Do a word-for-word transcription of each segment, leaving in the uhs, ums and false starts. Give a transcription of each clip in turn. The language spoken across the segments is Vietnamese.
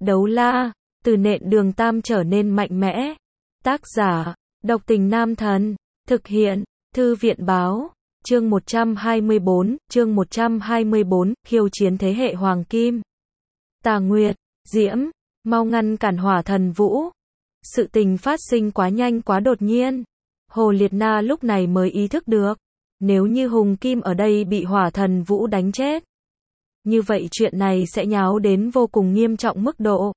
Đấu la, từ nện đường tam trở nên mạnh mẽ. Tác giả, độc tình nam thần. Thực hiện, thư viện báo. Chương một trăm hai mươi bốn, chương một trăm hai mươi bốn, khiêu chiến thế hệ hoàng kim. Tà Nguyệt, Diễm, mau ngăn cản Hỏa Thần Vũ. Sự tình phát sinh quá nhanh quá đột nhiên. Hồ Liệt Na lúc này mới ý thức được. Nếu như Hùng Kim ở đây bị Hỏa Thần Vũ đánh chết, như vậy chuyện này sẽ nháo đến vô cùng nghiêm trọng mức độ.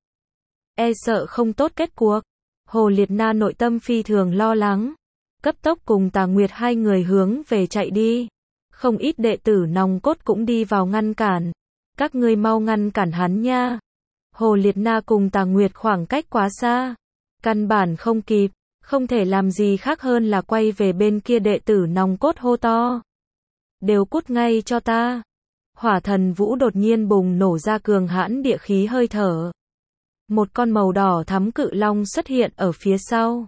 E sợ không tốt kết cuộc. Hồ Liệt Na nội tâm phi thường lo lắng. Cấp tốc cùng Tà Nguyệt hai người hướng về chạy đi. Không ít đệ tử nòng cốt cũng đi vào ngăn cản. Các ngươi mau ngăn cản hắn nha. Hồ Liệt Na cùng Tà Nguyệt khoảng cách quá xa. Căn bản không kịp. Không thể làm gì khác hơn là quay về bên kia đệ tử nòng cốt hô to. Đều cút ngay cho ta. Hỏa Thần Vũ đột nhiên bùng nổ ra cường hãn địa khí hơi thở. Một con màu đỏ thắm cự long xuất hiện ở phía sau.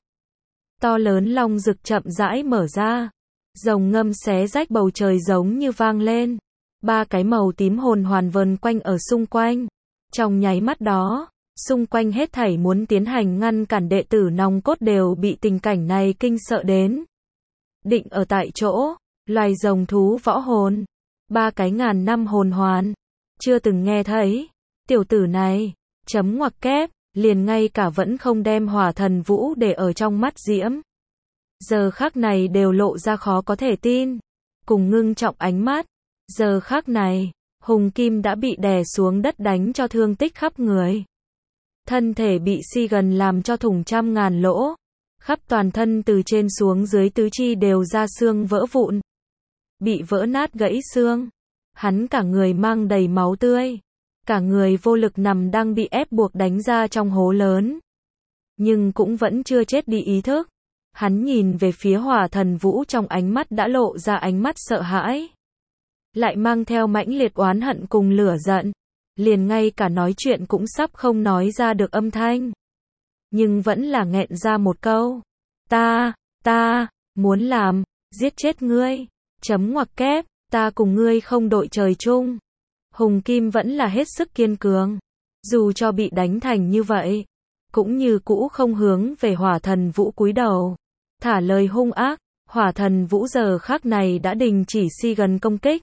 To lớn long rực chậm rãi mở ra. Rồng ngâm xé rách bầu trời giống như vang lên. Ba cái màu tím hồn hoàn vần quanh ở xung quanh. Trong nháy mắt đó, xung quanh hết thảy muốn tiến hành ngăn cản đệ tử nòng cốt đều bị tình cảnh này kinh sợ đến. Định ở tại chỗ, loài rồng thú võ hồn. Ba cái ngàn năm hồn hoàn. Chưa từng nghe thấy. Tiểu tử này, chấm ngoặc kép, liền ngay cả vẫn không đem Hỏa Thần Vũ để ở trong mắt Diễm. Giờ khắc này đều lộ ra khó có thể tin. Cùng ngưng trọng ánh mắt. Giờ khắc này, Hùng Kim đã bị đè xuống đất đánh cho thương tích khắp người. Thân thể bị si gần làm cho thủng trăm ngàn lỗ. Khắp toàn thân từ trên xuống dưới tứ chi đều ra xương vỡ vụn. Bị vỡ nát gãy xương. Hắn cả người mang đầy máu tươi. Cả người vô lực nằm đang bị ép buộc đánh ra trong hố lớn. Nhưng cũng vẫn chưa chết đi ý thức. Hắn nhìn về phía Hỏa Thần Vũ trong ánh mắt đã lộ ra ánh mắt sợ hãi. Lại mang theo mãnh liệt oán hận cùng lửa giận. Liền ngay cả nói chuyện cũng sắp không nói ra được âm thanh. Nhưng vẫn là nghẹn ra một câu. Ta, ta, muốn làm, giết chết ngươi. Chấm ngoặc kép, ta cùng ngươi không đội trời chung. Hùng Kim vẫn là hết sức kiên cường. Dù cho bị đánh thành như vậy, cũng như cũ không hướng về Hỏa Thần Vũ cúi đầu. Thả lời hung ác, Hỏa Thần Vũ giờ khắc này đã đình chỉ si gần công kích.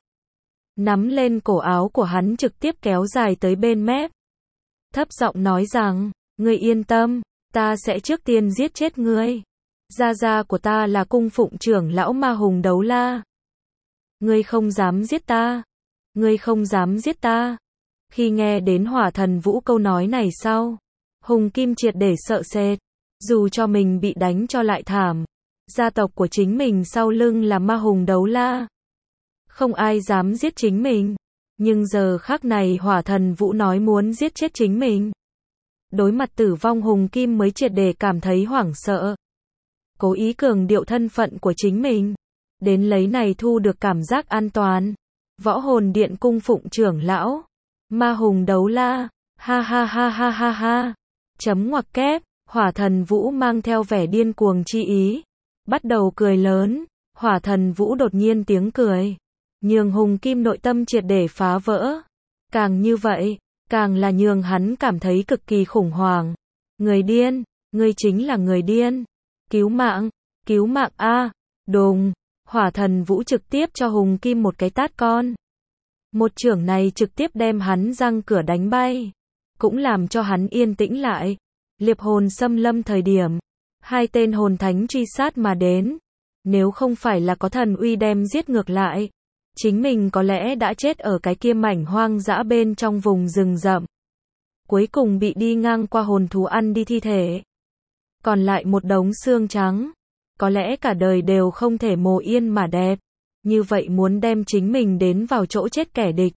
Nắm lên cổ áo của hắn trực tiếp kéo dài tới bên mép. Thấp giọng nói rằng, ngươi yên tâm, ta sẽ trước tiên giết chết ngươi. Gia gia của ta là cung phụng trưởng lão Ma Hùng Đấu La. Ngươi không dám giết ta. Ngươi không dám giết ta. Khi nghe đến Hỏa Thần Vũ câu nói này sau, Hùng Kim triệt để sợ sệt. Dù cho mình bị đánh cho lại thảm. Gia tộc của chính mình sau lưng là Ma Hùng Đấu La. Không ai dám giết chính mình. Nhưng giờ khắc này Hỏa Thần Vũ nói muốn giết chết chính mình. Đối mặt tử vong Hùng Kim mới triệt để cảm thấy hoảng sợ. Cố ý cường điệu thân phận của chính mình. Đến lấy này thu được cảm giác an toàn. Võ hồn điện cung phụng trưởng lão. Ma Hùng Đấu La. Ha ha ha ha ha ha. Chấm ngoặc kép. Hỏa Thần Vũ mang theo vẻ điên cuồng chi ý. Bắt đầu cười lớn. Hỏa Thần Vũ đột nhiên tiếng cười. Nhường Hùng Kim nội tâm triệt để phá vỡ. Càng như vậy, càng là nhường hắn cảm thấy cực kỳ khủng hoảng. Người điên, ngươi chính là người điên. Cứu mạng, cứu mạng a. Đùng, Hỏa Thần Vũ trực tiếp cho Hùng Kim một cái tát con. Một chưởng này trực tiếp đem hắn răng cửa đánh bay. Cũng làm cho hắn yên tĩnh lại. Liệp hồn xâm lâm thời điểm. Hai tên hồn thánh truy sát mà đến. Nếu không phải là có thần uy đem giết ngược lại. Chính mình có lẽ đã chết ở cái kia mảnh hoang dã bên trong vùng rừng rậm. Cuối cùng bị đi ngang qua hồn thú ăn đi thi thể. Còn lại một đống xương trắng. Có lẽ cả đời đều không thể mồ yên mà đẹp. Như vậy muốn đem chính mình đến vào chỗ chết kẻ địch.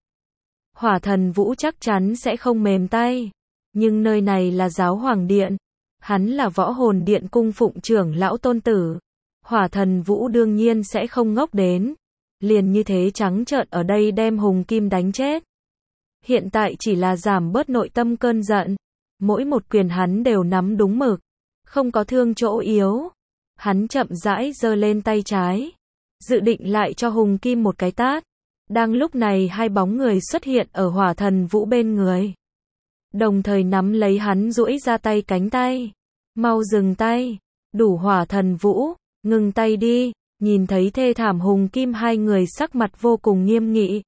Hỏa Thần Vũ chắc chắn sẽ không mềm tay. Nhưng nơi này là giáo hoàng điện. Hắn là võ hồn điện cung phụng trưởng lão tôn tử. Hỏa Thần Vũ đương nhiên sẽ không ngốc đến. Liền như thế trắng trợn ở đây đem Hùng Kim đánh chết. Hiện tại chỉ là giảm bớt nội tâm cơn giận. Mỗi một quyền hắn đều nắm đúng mực. Không có thương chỗ yếu. Hắn chậm rãi giơ lên tay trái. Dự định lại cho Hùng Kim một cái tát. Đang lúc này hai bóng người xuất hiện ở Hỏa Thần Vũ bên người. đồng thời nắm lấy hắn duỗi ra tay cánh tay. Mau dừng tay, đủ Hỏa Thần Vũ, ngừng tay đi, nhìn thấy thê thảm Hùng Kim hai người sắc mặt vô cùng nghiêm nghị.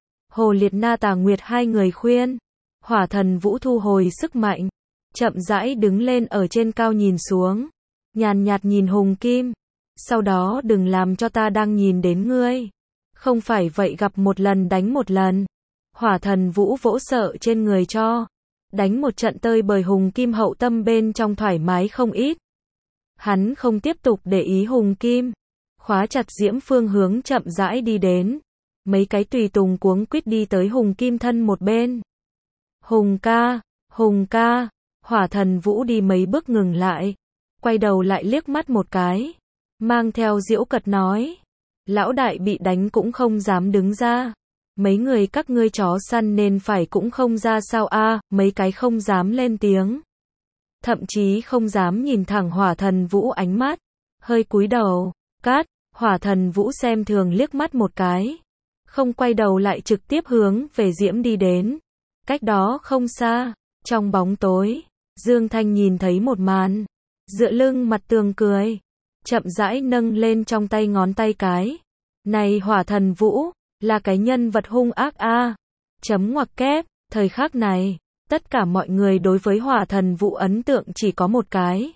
Hồ Liệt Na Tà Nguyệt hai người khuyên, Hỏa Thần Vũ thu hồi sức mạnh, chậm rãi đứng lên ở trên cao nhìn xuống, nhàn nhạt nhìn Hùng Kim, sau đó đừng làm cho ta đang nhìn đến ngươi. Không phải vậy gặp một lần đánh một lần. Hỏa Thần Vũ vỗ sợ trên người cho, đánh một trận tơi bời Hùng Kim hậu tâm bên trong thoải mái không ít. Hắn không tiếp tục để ý Hùng Kim, khóa chặt Diễm Phương hướng chậm rãi đi đến. Mấy cái tùy tùng cuống quýt đi tới Hùng Kim thân một bên. Hùng ca, Hùng ca, Hỏa Thần Vũ đi mấy bước ngừng lại, quay đầu lại liếc mắt một cái, mang theo giễu cợt nói, lão đại bị đánh cũng không dám đứng ra, mấy người các ngươi chó săn nên phải cũng không ra sao a, à, mấy cái không dám lên tiếng, thậm chí không dám nhìn thẳng Hỏa Thần Vũ ánh mắt, hơi cúi đầu, cát, Hỏa Thần Vũ xem thường liếc mắt một cái, không quay đầu lại trực tiếp hướng về Diễm đi đến, cách đó không xa, trong bóng tối, Dương Thanh nhìn thấy một màn, dựa lưng mặt tường cười, chậm rãi nâng lên trong tay ngón tay cái. Này Hỏa Thần Vũ, là cái nhân vật hung ác a. À. Chấm ngoặc kép, thời khắc này, tất cả mọi người đối với Hỏa Thần Vũ ấn tượng chỉ có một cái.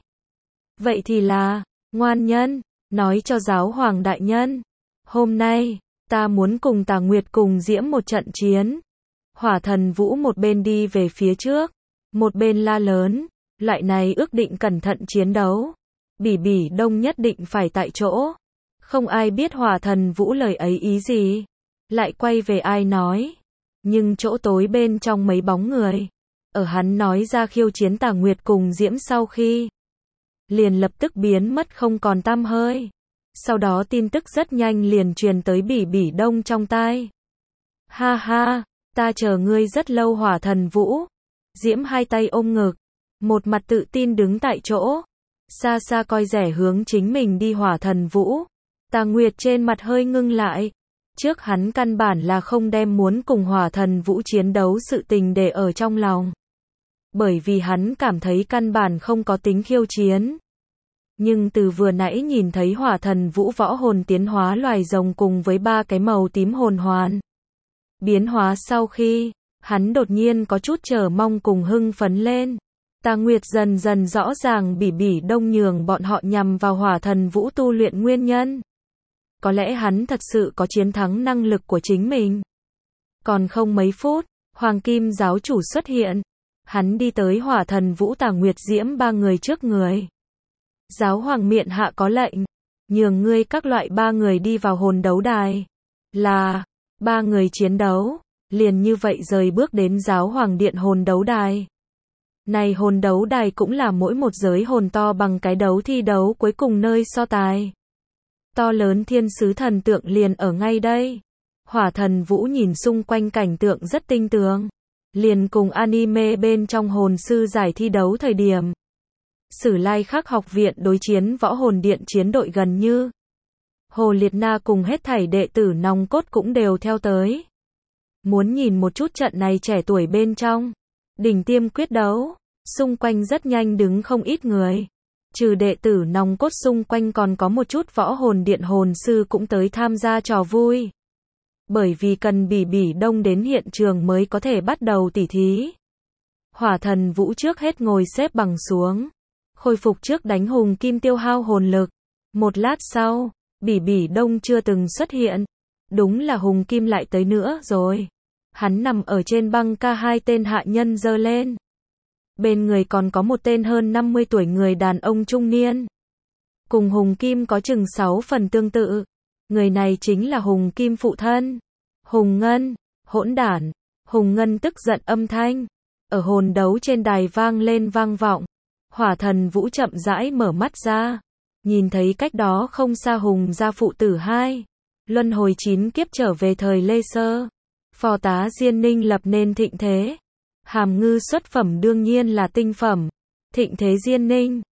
Vậy thì là, ngoan nhân, nói cho giáo hoàng đại nhân. Hôm nay, ta muốn cùng Tà Nguyệt cùng Diễm một trận chiến. Hỏa Thần Vũ một bên đi về phía trước, một bên la lớn, loại này ước định cẩn thận chiến đấu. Bỉ Bỉ Đông nhất định phải tại chỗ. Không ai biết Hỏa Thần Vũ lời ấy ý gì. Lại quay về ai nói. Nhưng chỗ tối bên trong mấy bóng người. Ở hắn nói ra khiêu chiến Tà Nguyệt cùng Diễm sau khi. Liền lập tức biến mất không còn tăm hơi. Sau đó tin tức rất nhanh liền truyền tới Bỉ Bỉ Đông trong tai. Ha ha, ta chờ ngươi rất lâu Hỏa Thần Vũ. Diễm hai tay ôm ngực. Một mặt tự tin đứng tại chỗ. Xa xa coi rẻ hướng chính mình đi Hỏa Thần Vũ. Tà Nguyệt trên mặt hơi ngưng lại. Trước hắn căn bản là không đem muốn cùng Hỏa Thần Vũ chiến đấu sự tình để ở trong lòng. Bởi vì hắn cảm thấy căn bản không có tính khiêu chiến. Nhưng từ vừa nãy nhìn thấy Hỏa Thần Vũ võ hồn tiến hóa loài rồng cùng với ba cái màu tím hồn hoàn. Biến hóa sau khi, hắn đột nhiên có chút chờ mong cùng hưng phấn lên. Tà Nguyệt dần dần rõ ràng Bỉ Bỉ Đông nhường bọn họ nhằm vào Hỏa Thần Vũ tu luyện nguyên nhân. Có lẽ hắn thật sự có chiến thắng năng lực của chính mình. Còn không mấy phút, Hoàng Kim giáo chủ xuất hiện. Hắn đi tới Hỏa Thần Vũ Tà Nguyệt Diễm ba người trước người. Giáo hoàng miện hạ có lệnh, nhường ngươi các loại ba người đi vào hồn đấu đài. Là, ba người chiến đấu, liền như vậy rời bước đến giáo hoàng điện hồn đấu đài. Này hồn đấu đài cũng là mỗi một giới hồn to bằng cái đấu thi đấu cuối cùng nơi so tài. To lớn thiên sứ thần tượng liền ở ngay đây. Hỏa Thần Vũ nhìn xung quanh cảnh tượng rất tinh tường. Liền cùng anime bên trong hồn sư giải thi đấu thời điểm. Sử Lai Khắc học viện đối chiến võ hồn điện chiến đội gần như. Hồ Liệt Na cùng hết thảy đệ tử nòng cốt cũng đều theo tới. Muốn nhìn một chút trận này trẻ tuổi bên trong. Đỉnh tiêm quyết đấu. Xung quanh rất nhanh đứng không ít người. Trừ đệ tử nòng cốt xung quanh còn có một chút võ hồn điện hồn sư cũng tới tham gia trò vui. Bởi vì cần Bỉ Bỉ Đông đến hiện trường mới có thể bắt đầu tỉ thí. Hỏa Thần Vũ trước hết ngồi xếp bằng xuống. Khôi phục trước đánh Hùng Kim tiêu hao hồn lực. Một lát sau, Bỉ Bỉ Đông chưa từng xuất hiện. Đúng là Hùng Kim lại tới nữa rồi. Hắn nằm ở trên băng ca hai tên hạ nhân giơ lên. Bên người còn có một tên hơn năm mươi tuổi người đàn ông trung niên. Cùng Hùng Kim có chừng sáu phần tương tự. Người này chính là Hùng Kim phụ thân. Hùng Ngân, hỗn đản. Hùng Ngân tức giận âm thanh. Ở hồn đấu trên đài vang lên vang vọng. Hỏa Thần Vũ chậm rãi mở mắt ra. Nhìn thấy cách đó không xa Hùng gia phụ tử hai. Luân hồi chín kiếp trở về thời Lê Sơ. Phò tá Diên Ninh lập nên thịnh thế. Hàm Ngư xuất phẩm đương nhiên là tinh phẩm. Thịnh thế Diên Ninh.